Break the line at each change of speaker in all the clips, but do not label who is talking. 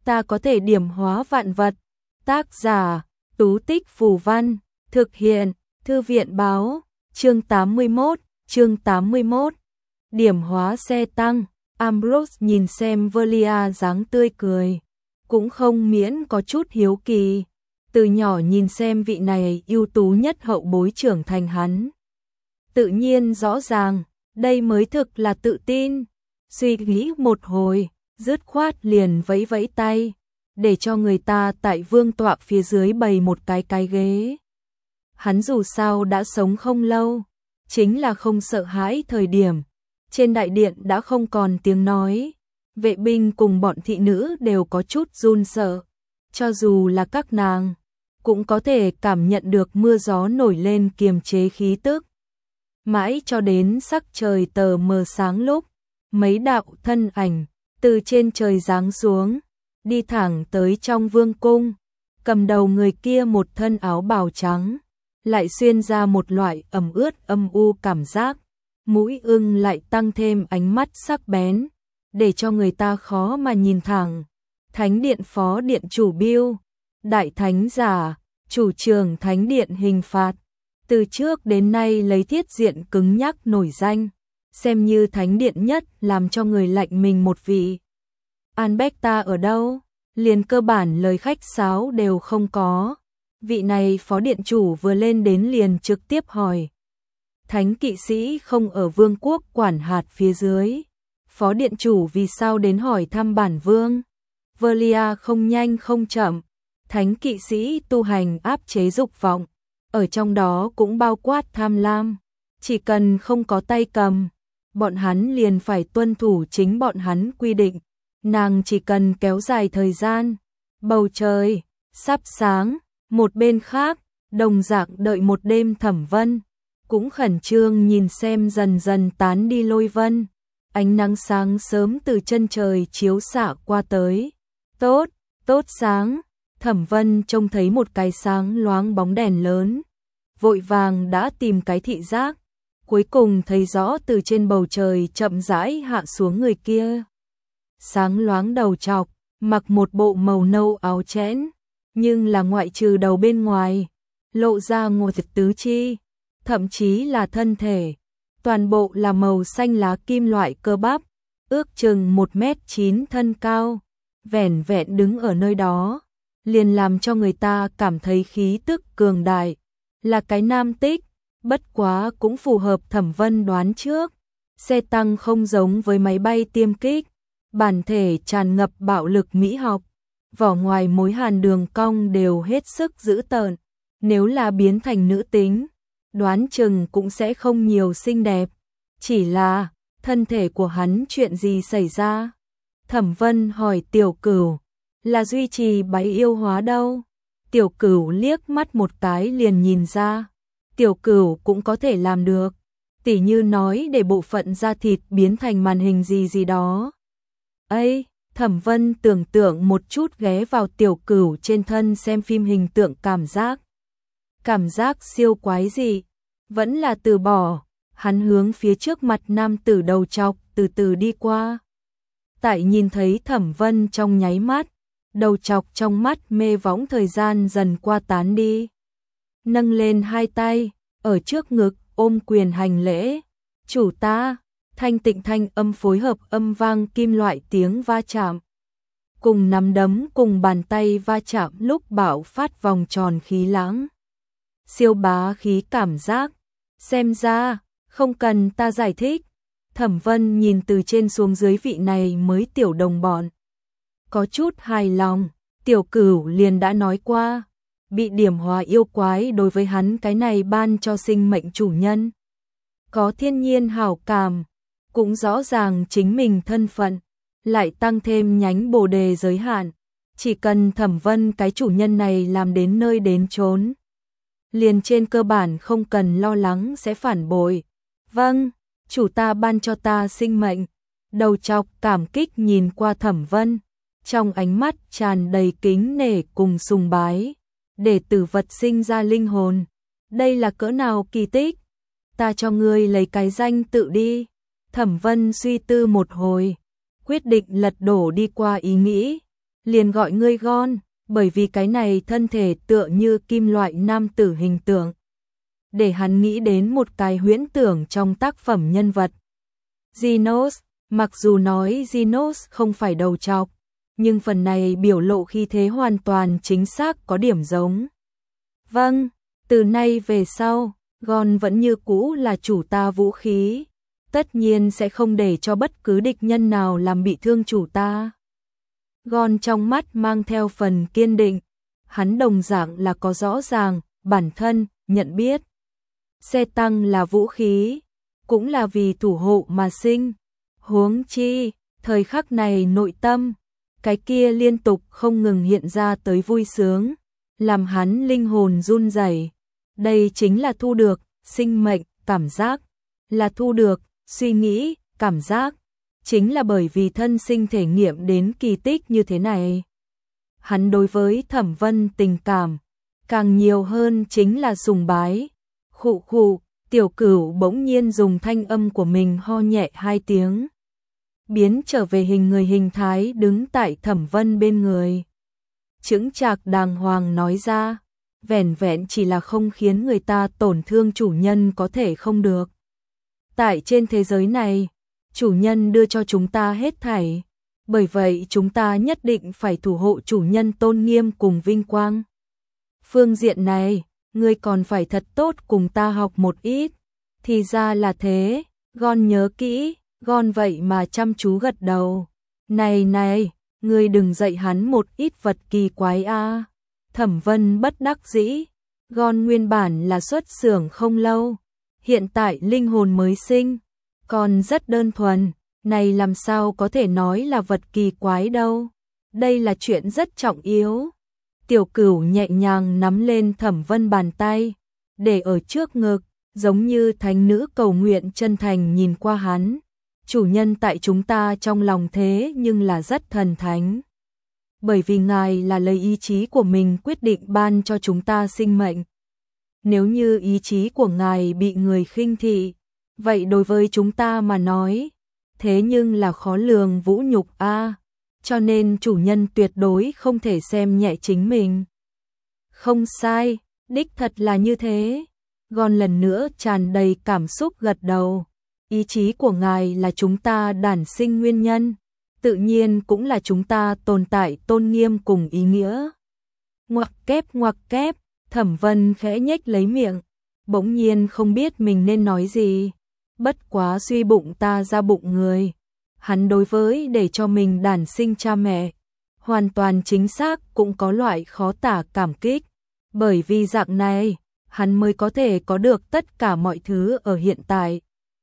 ta có thể điểm hóa vạn vật. Tác giả, Tú Tích Phù Văn, thực hiện, Thư viện báo, chương 81. Điểm hóa xe tăng. Ambrose nhìn xem Velia dáng tươi cười, cũng không miễn có chút hiếu kỳ. Từ nhỏ nhìn xem vị này ưu tú nhất hậu bối trưởng thành hắn. Tự nhiên rõ ràng, đây mới thực là tự tin. Suy nghĩ một hồi, dứt khoát liền vẫy vẫy tay, để cho người ta tại vương tọa phía dưới bày một cái ghế. Hắn dù sao đã sống không lâu, chính là không sợ hãi thời điểm. Trên đại điện đã không còn tiếng nói, vệ binh cùng bọn thị nữ đều có chút run sợ. Cho dù là các nàng, cũng có thể cảm nhận được mưa gió nổi lên kiềm chế khí tức. Mãi cho đến sắc trời tờ mờ sáng lúc, mấy đạo thân ảnh từ trên trời giáng xuống, đi thẳng tới trong vương cung. Cầm đầu người kia một thân áo bào trắng, lại xuyên ra một loại ẩm ướt âm u cảm giác. Mũi ưng lại tăng thêm ánh mắt sắc bén, để cho người ta khó mà nhìn thẳng. Thánh điện phó điện chủ Bill, đại thánh giả, chủ trường thánh điện hình phạt. Từ trước đến nay lấy thiết diện cứng nhắc nổi danh, xem như thánh điện nhất làm cho người lạnh mình một vị. Albecta ở đâu? Liền cơ bản lời khách sáo đều không có. Vị này phó điện chủ vừa lên đến liền trực tiếp hỏi. Thánh kỵ sĩ không ở vương quốc quản hạt phía dưới. Phó điện chủ vì sao đến hỏi thăm bản vương? Velia không nhanh không chậm. Thánh kỵ sĩ tu hành áp chế dục vọng, ở trong đó cũng bao quát tham lam. Chỉ cần không có tay cầm, bọn hắn liền phải tuân thủ chính bọn hắn quy định. Nàng chỉ cần kéo dài thời gian. Bầu trời sắp sáng, một bên khác, đồng dạng đợi một đêm Thẩm Vân, cũng khẩn trương nhìn xem dần dần tán đi lôi vân. Ánh nắng sáng sớm từ chân trời chiếu xạ qua tới. Tốt sáng. Thẩm Vân trông thấy một cái sáng loáng bóng đèn lớn, vội vàng đã tìm cái thị giác, cuối cùng thấy rõ từ trên bầu trời chậm rãi hạ xuống người kia. Sáng loáng đầu trọc, mặc một bộ màu nâu áo chẽn, nhưng là ngoại trừ đầu bên ngoài, lộ ra ngồi tứ chi, thậm chí là thân thể, toàn bộ là màu xanh lá kim loại cơ bắp, ước chừng 1m9 thân cao, vẻn vẹn đứng ở nơi đó, liền làm cho người ta cảm thấy khí tức cường đại, là cái nam tích, bất quá cũng phù hợp Thẩm Vân đoán trước. Xe tăng không giống với máy bay tiêm kích, bản thể tràn ngập bạo lực mỹ học, vỏ ngoài mối hàn đường cong đều hết sức dữ tợn, nếu là biến thành nữ tính, đoán chừng cũng sẽ không nhiều xinh đẹp. Chỉ là, thân thể của hắn chuyện gì xảy ra? Thẩm Vân hỏi Tiểu Cửu, là duy trì bái yêu hóa đâu? Tiểu Cửu liếc mắt một cái liền nhìn ra, Tiểu Cửu cũng có thể làm được, tỉ như nói để bộ phận da thịt biến thành màn hình gì đó. Ây, Thẩm Vân tưởng tượng một chút ghé vào Tiểu Cửu trên thân xem phim hình tượng cảm giác siêu quái dị, vẫn là từ bỏ. Hắn hướng phía trước mặt nam tử đầu trọc từ từ đi qua. Tại nhìn thấy Thẩm Vân trong nháy mắt, đầu trọc trong mắt mê võng thời gian dần qua tán đi. Nâng lên hai tay, ở trước ngực ôm quyền hành lễ. Chủ ta. Thanh tịnh thanh âm phối hợp âm vang kim loại tiếng va chạm. Cùng nắm đấm cùng bàn tay va chạm lúc bạo phát vòng tròn khí lãng. Siêu bá khí cảm giác. Xem ra, không cần ta giải thích. Thẩm Vân nhìn từ trên xuống dưới vị này mới tiểu đồng bọn. Có chút hài lòng, Tiểu Cửu liền đã nói qua. Bị điểm hóa yêu quái đối với hắn cái này ban cho sinh mệnh chủ nhân. Có thiên nhiên hảo cảm. Cũng rõ ràng chính mình thân phận, lại tăng thêm nhánh bồ đề giới hạn. Chỉ cần Thẩm Vân cái chủ nhân này làm đến nơi đến chốn, liền trên cơ bản không cần lo lắng sẽ phản bội. Vâng, chủ ta ban cho ta sinh mệnh. Đầu trọc cảm kích nhìn qua Thẩm Vân, trong ánh mắt tràn đầy kính nể cùng sùng bái. Để tử vật sinh ra linh hồn, đây là cỡ nào kỳ tích. Ta cho ngươi lấy cái danh tự đi. Thẩm Vân suy tư một hồi, quyết định lật đổ đi qua ý nghĩ. liền gọi ngươi Gon, bởi vì cái này thân thể tựa như kim loại nam tử hình tượng. Để hắn nghĩ đến một cái huyễn tưởng trong tác phẩm nhân vật. Genos, mặc dù nói Genos không phải đầu trọc, nhưng phần này biểu lộ khí thế hoàn toàn chính xác có điểm giống. Vâng, từ nay về sau, Gon vẫn như cũ là chủ ta vũ khí, tất nhiên sẽ không để cho bất cứ địch nhân nào làm bị thương chủ ta. Gon trong mắt mang theo phần kiên định, hắn đồng dạng là có rõ ràng, bản thân, nhận biết. Xe tăng là vũ khí, cũng là vì thủ hộ mà sinh. Huống chi, thời khắc này nội tâm, cái kia liên tục không ngừng hiện ra tới vui sướng, làm hắn linh hồn run rẩy. Đây chính là thu được sinh mệnh, cảm giác, là thu được suy nghĩ, cảm giác, chính là bởi vì thân sinh thể nghiệm đến kỳ tích như thế này. Hắn đối với Thẩm Vân tình cảm, càng nhiều hơn chính là sùng bái. Khụ khụ, Tiểu Cửu bỗng nhiên dùng thanh âm của mình ho nhẹ 2 tiếng. Biến trở về hình người hình thái đứng tại Thẩm Vân bên người. Chững chạc đàng hoàng nói ra, vẻn vẹn chỉ là không khiến người ta tổn thương chủ nhân có thể không được. Tại trên thế giới này, chủ nhân đưa cho chúng ta hết thảy, bởi vậy chúng ta nhất định phải thủ hộ chủ nhân tôn nghiêm cùng vinh quang. Phương diện này, ngươi còn phải thật tốt cùng ta học một ít. Thì ra là thế, Gon nhớ kỹ, Gon vậy mà chăm chú gật đầu. Này này, ngươi đừng dạy hắn một ít vật kỳ quái a. Thẩm Vân bất đắc dĩ, Gon nguyên bản là xuất xưởng không lâu, hiện tại linh hồn mới sinh, còn rất đơn thuần, này làm sao có thể nói là vật kỳ quái đâu. Đây là chuyện rất trọng yếu. Tiểu Cửu nhẹ nhàng nắm lên Thẩm Vân bàn tay, để ở trước ngực, giống như thánh nữ cầu nguyện chân thành nhìn qua hắn. Chủ nhân tại chúng ta trong lòng thế nhưng là rất thần thánh. Bởi vì ngài là lấy ý chí của mình quyết định ban cho chúng ta sinh mệnh. Nếu như ý chí của ngài bị người khinh thị, vậy đối với chúng ta mà nói, thế nhưng là khó lường vũ nhục a. Cho nên chủ nhân tuyệt đối không thể xem nhẹ chính mình. Không sai, đích thật là như thế. Gon lần nữa tràn đầy cảm xúc gật đầu. Ý chí của ngài là chúng ta đản sinh nguyên nhân, tự nhiên cũng là chúng ta tồn tại tôn nghiêm cùng ý nghĩa. Ngoặc kép, Thẩm Vân khẽ nhếch lấy miệng, bỗng nhiên không biết mình nên nói gì. Bất quá suy bụng ta ra bụng người. Hắn đối với để cho mình đản sinh cha mẹ, hoàn toàn chính xác cũng có loại khó tả cảm kích. Bởi vì dạng này, hắn mới có thể có được tất cả mọi thứ ở hiện tại.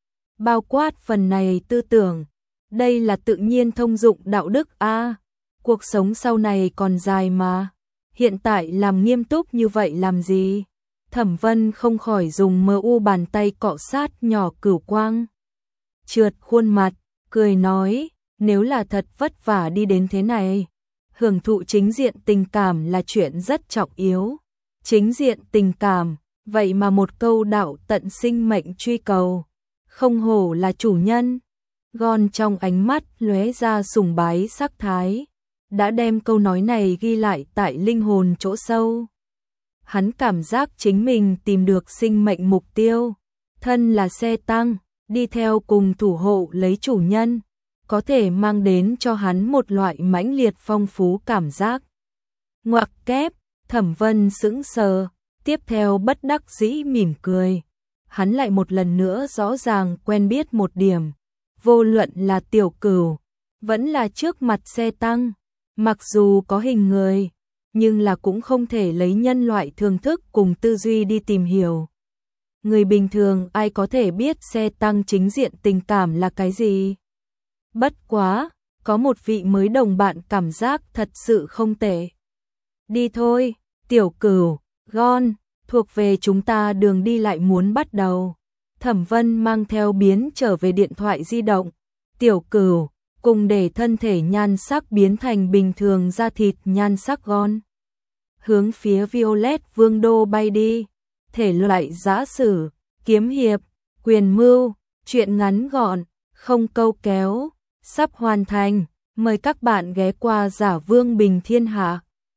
Bao quát phần này tư tưởng, đây là tự nhiên thông dụng đạo đức a. Cuộc sống sau này còn dài mà, hiện tại làm nghiêm túc như vậy làm gì? Thẩm Vân không khỏi dùng MU bàn tay cọ sát nhỏ Cửu Quang. Trượt khuôn mặt, cười nói, nếu là thật vất vả đi đến thế này, hưởng thụ chính diện tình cảm là chuyện rất trọng yếu. Chính diện tình cảm, vậy mà một câu đạo tận sinh mệnh truy cầu, không hổ là chủ nhân. Gon trong ánh mắt lóe ra sùng bái sắc thái, đã đem câu nói này ghi lại tại linh hồn chỗ sâu. Hắn cảm giác chính mình tìm được sinh mệnh mục tiêu, thân là xe tăng, đi theo cùng thủ hộ lấy chủ nhân, có thể mang đến cho hắn một loại mãnh liệt phong phú cảm giác. Ngoặc kép, Thẩm Vân sững sờ, tiếp theo bất đắc dĩ mỉm cười. Hắn lại một lần nữa rõ ràng quen biết một điểm, vô luận là Tiểu Cửu, vẫn là trước mặt xe tăng, mặc dù có hình người, nhưng là cũng không thể lấy nhân loại thường thức cùng tư duy đi tìm hiểu. Người bình thường ai có thể biết xe tăng chính diện tình cảm là cái gì? Bất quá, có một vị mới đồng bạn cảm giác thật sự không tệ. Đi thôi, Tiểu Cửu, Gon, thuộc về chúng ta đường đi lại muốn bắt đầu. Thẩm Vân mang theo biến trở về điện thoại di động. Tiểu Cửu, cùng để thân thể nhan sắc biến thành bình thường da thịt nhan sắc Gon. Hướng phía Violet Vương đô bay đi. Thể loại giã sử, kiếm hiệp, quyền mưu, truyện ngắn gọn, không câu kéo, sắp hoàn thành. Mời các bạn ghé qua Giả Vương Bình Thiên Hạ.